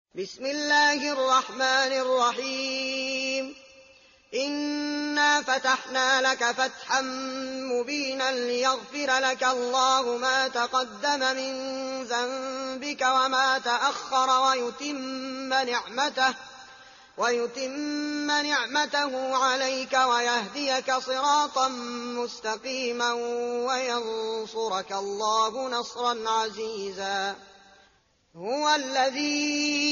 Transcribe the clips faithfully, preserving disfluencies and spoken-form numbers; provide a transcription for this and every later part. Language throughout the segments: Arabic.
بسم الله الرحمن الرحيم إنا فتحنا لك فتحا مبينا ليغفر لك الله ما تقدم من ذنبك وما تأخر ويتم نعمته, ويتم نعمته عليك ويهديك صراطا مستقيما وينصرك الله نصرا عزيزا. هو الذي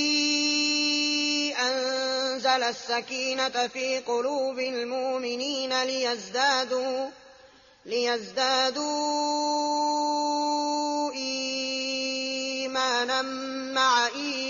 أنزل السكينة في قلوب المؤمنين ليزدادوا, ليزدادوا إيمانا مع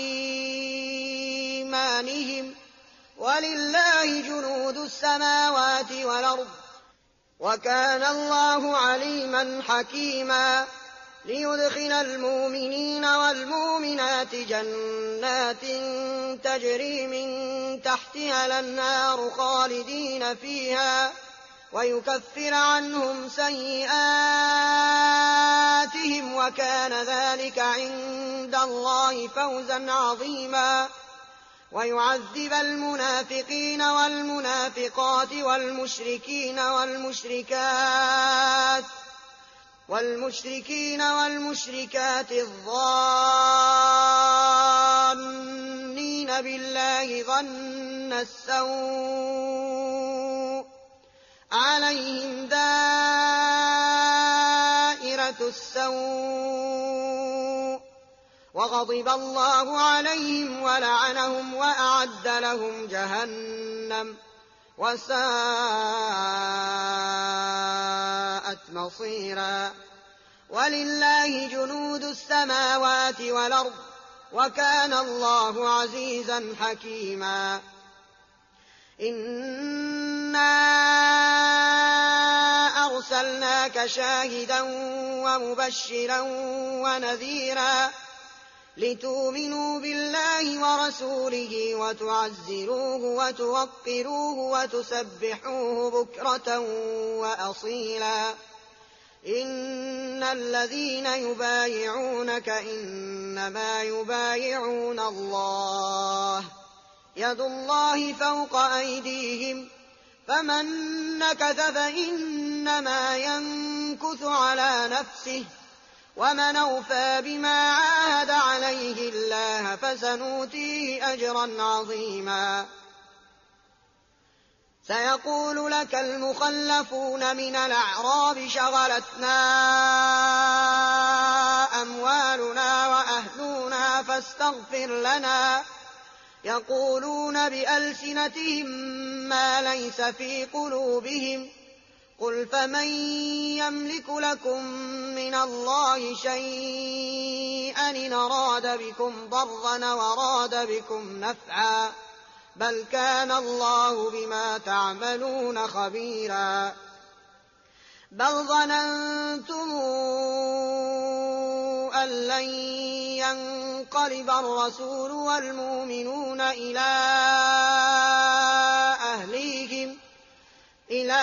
إيمانهم ولله جنود السماوات والأرض وكان الله عليما حكيما. ليدخل المؤمنين والمؤمنات جنات تجري من تحتها الأنهار خالدين فيها ويكفر عنهم سيئاتهم وكان ذلك عند الله فوزا عظيما. ويعذب المنافقين والمنافقات والمشركين والمشركات والمشركين والمشركات الظانين بالله ظن السوء عليهم دائرة السوء وغضب الله عليهم ولعنهم وأعد لهم جهنم وساءت مصيرا. ولله جنود السماوات والأرض وكان الله عزيزا حكيما. إنا أرسلناك شاهدا ومبشرا ونذيرا لتؤمنوا بالله ورسوله وتعزروه وتوقروه وتسبحوه بكرة وأصيلا. إن الذين يبايعونك إنما يبايعون الله يد الله فوق أيديهم فمن نكث فإنما ينكث على نفسه ومن أوفى بما عاهد عليه الله فسنؤتيه أجرا عظيما. سيقول لك المخلفون من الأعراب شغلتنا أموالنا وأهلنا فاستغفر لنا, يقولون بألسنتهم ما ليس في قلوبهم قل فمن يملك لكم من الله شيئا إن أراد بكم ضرا وأراد بكم نفعا بل كان الله بما تعملون خبيرا. بل ظننتم أن لن ينقلب الرسول والمؤمنون إلى أهليهم إلى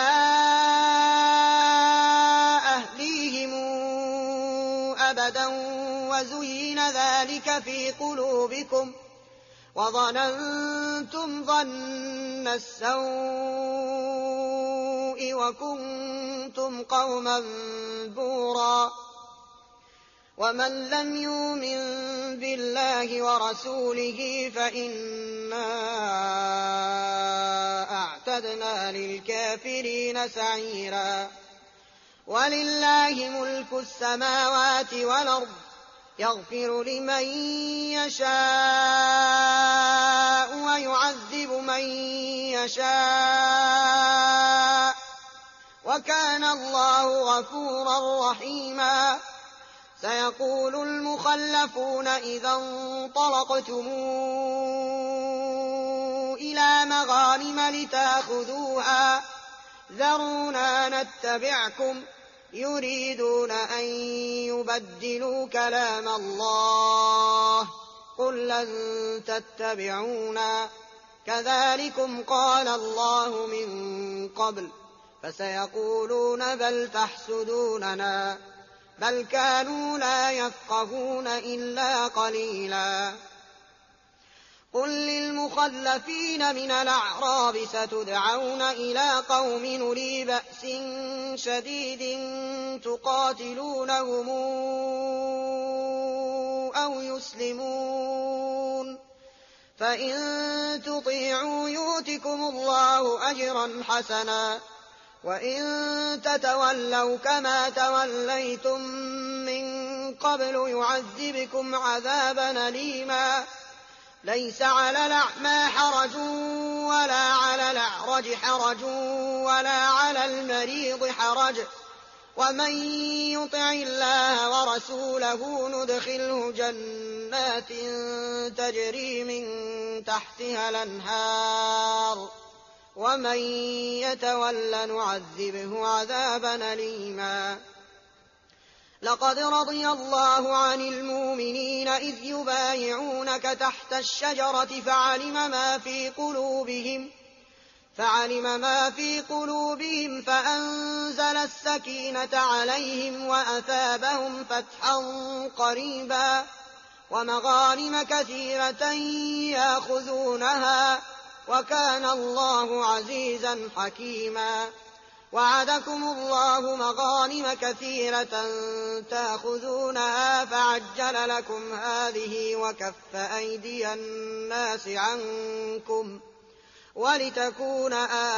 أهليهم أبدا وزين ذلك في قلوبكم وظننتم ظن السوء وكنتم قوما بورا. ومن لم يؤمن بالله ورسوله فإنا أعتدنا للكافرين سعيرا. ولله ملك السماوات والأرض يغفر لمن يشاء ويعذب من يشاء وكان الله غفورا رحيما. سيقول المخلفون إذا انطلقتم إلى مغانم لتأخذوها ذرونا نتبعكم يريدون أن يبدلوا كلام الله قل لن تتبعونا كذلكم قال الله من قبل فسيقولون بل تحسدوننا بل كانوا لا يفقهون إلا قليلا. للمخلفين من الأعراب ستدعون إلى قوم أولي بأس شديد تقاتلونهم أو يسلمون فإن تطيعوا يؤتكم الله أجرا حسنا وإن تتولوا كما توليتم من قبل يعذبكم عذابا أليما ليس على الأعمى حرج ولا على الأعرج حرج ولا على المريض حرج ومن يطع الله ورسوله ندخله جنات تجري من تحتها الأنهار ومن يتول نعذبه عذابا أليما لقد رضي الله عن المؤمنين إذ يبايعونك تحت الشجرة فعلم ما في قلوبهم فعلم ما في قلوبهم فأنزل السكينة عليهم وأثابهم فتحا قريبا ومغانم كثيرة يأخذونها وكان الله عزيزا حكيما وعدكم الله مغانم كثيرة تأخذونها فعجل لكم هذه وكف أيدي الناس عنكم ولتكون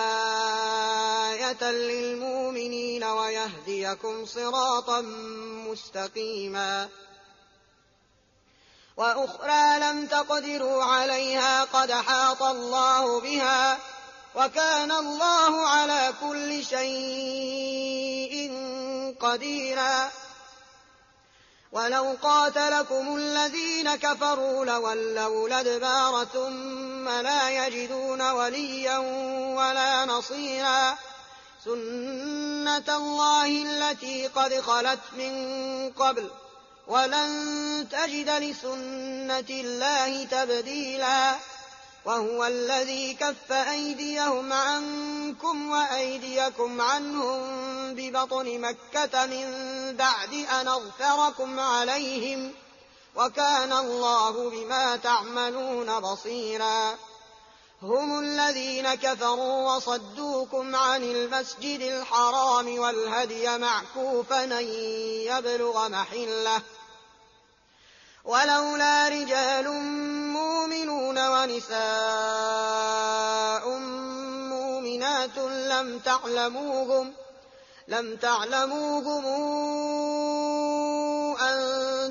آية للمؤمنين ويهديكم صراطا مستقيما وأخرى لم تقدروا عليها قد حاط الله بها وكان الله على كل شيء قديرا ولو قاتلكم الذين كفروا لولوا الأدبار ثم لا يجدون وليا ولا نصيرا سنة الله التي قد خلت من قبل ولن تجد لسنة الله تبديلا وهو الذي كف أيديهم عنكم وأيديكم عنهم ببطن مكة من بعد أن أظفركم عليهم وكان الله بما تعملون بصيرا هم الذين كفروا وصدوكم عن المسجد الحرام والهدي معكوفا أن يبلغ محله ولولا رجال مؤمنون ونساء مؤمنات لم تعلموهم لم تعلموهم أن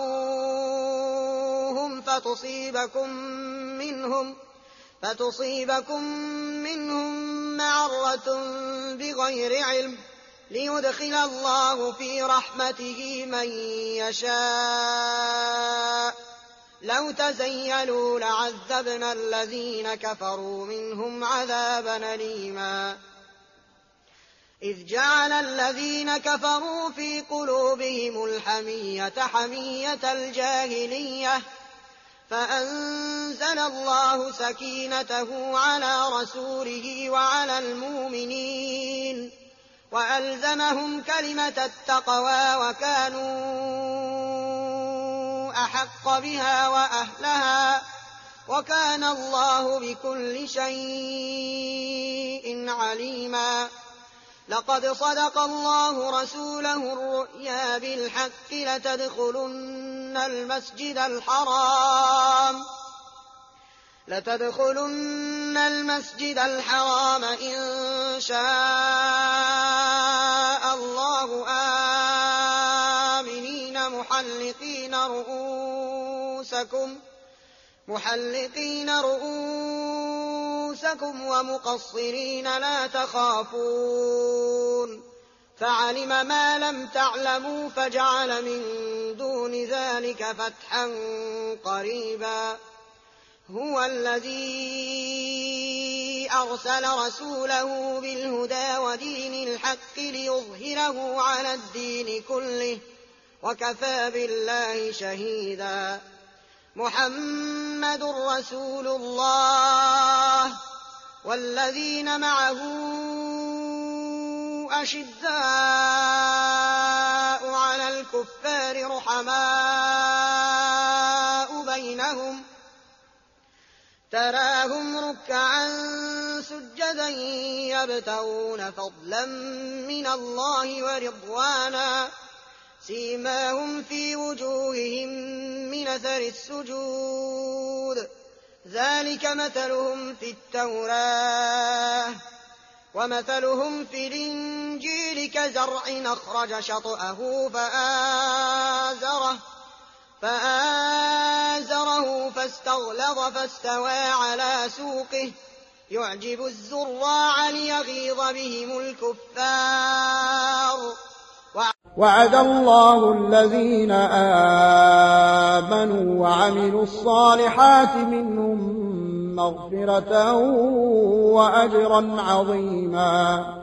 تطؤوهم فتصيبكم منهم فتصيبكم منهم معرة بغير علم ليدخل الله في رحمته من يشاء لو تزيلوا لعذبنا الذين كفروا منهم عذابا أليما إذ جعل الذين كفروا في قلوبهم الحمية حمية الجاهلية فأنزل الله سكينته على رسوله وعلى المؤمنين وألزمهم كلمة التقوى وكانوا أحق بها وأهلها وكان الله بكل شيء عليما لقد صدق الله رسوله الرؤيا بالحق لتدخلن المسجد الحرام لتدخلن المسجد الحرام إن شاء الله آمنين محلقين رؤوسكم محلقين رؤوسكم ومقصرين لا تخافون فعلم ما لم تعلموا فجعل من دون ذلك فتحا قريبا هو الذي أرسل رسوله بالهدى ودين الحق ليظهره على الدين كله وكفى بالله شهيدا محمد رسول الله والذين معه أشداء على الكفار رحماء بينهم تراهم ركعا سجدا يبتغون فضلا من الله ورضوانا سيماهم في وجوههم من أثر السجود ذلك مثلهم في التوراة ومثلهم في الإنجيل كزرع أخرج شطأه فآزره فآزره فاستغلظ فاستوى على سوقه يعجب الزراع ليغيظ بهم الكفار. وعد الله الذين آمنوا وعملوا الصالحات منهم مغفرة وأجرا عظيما.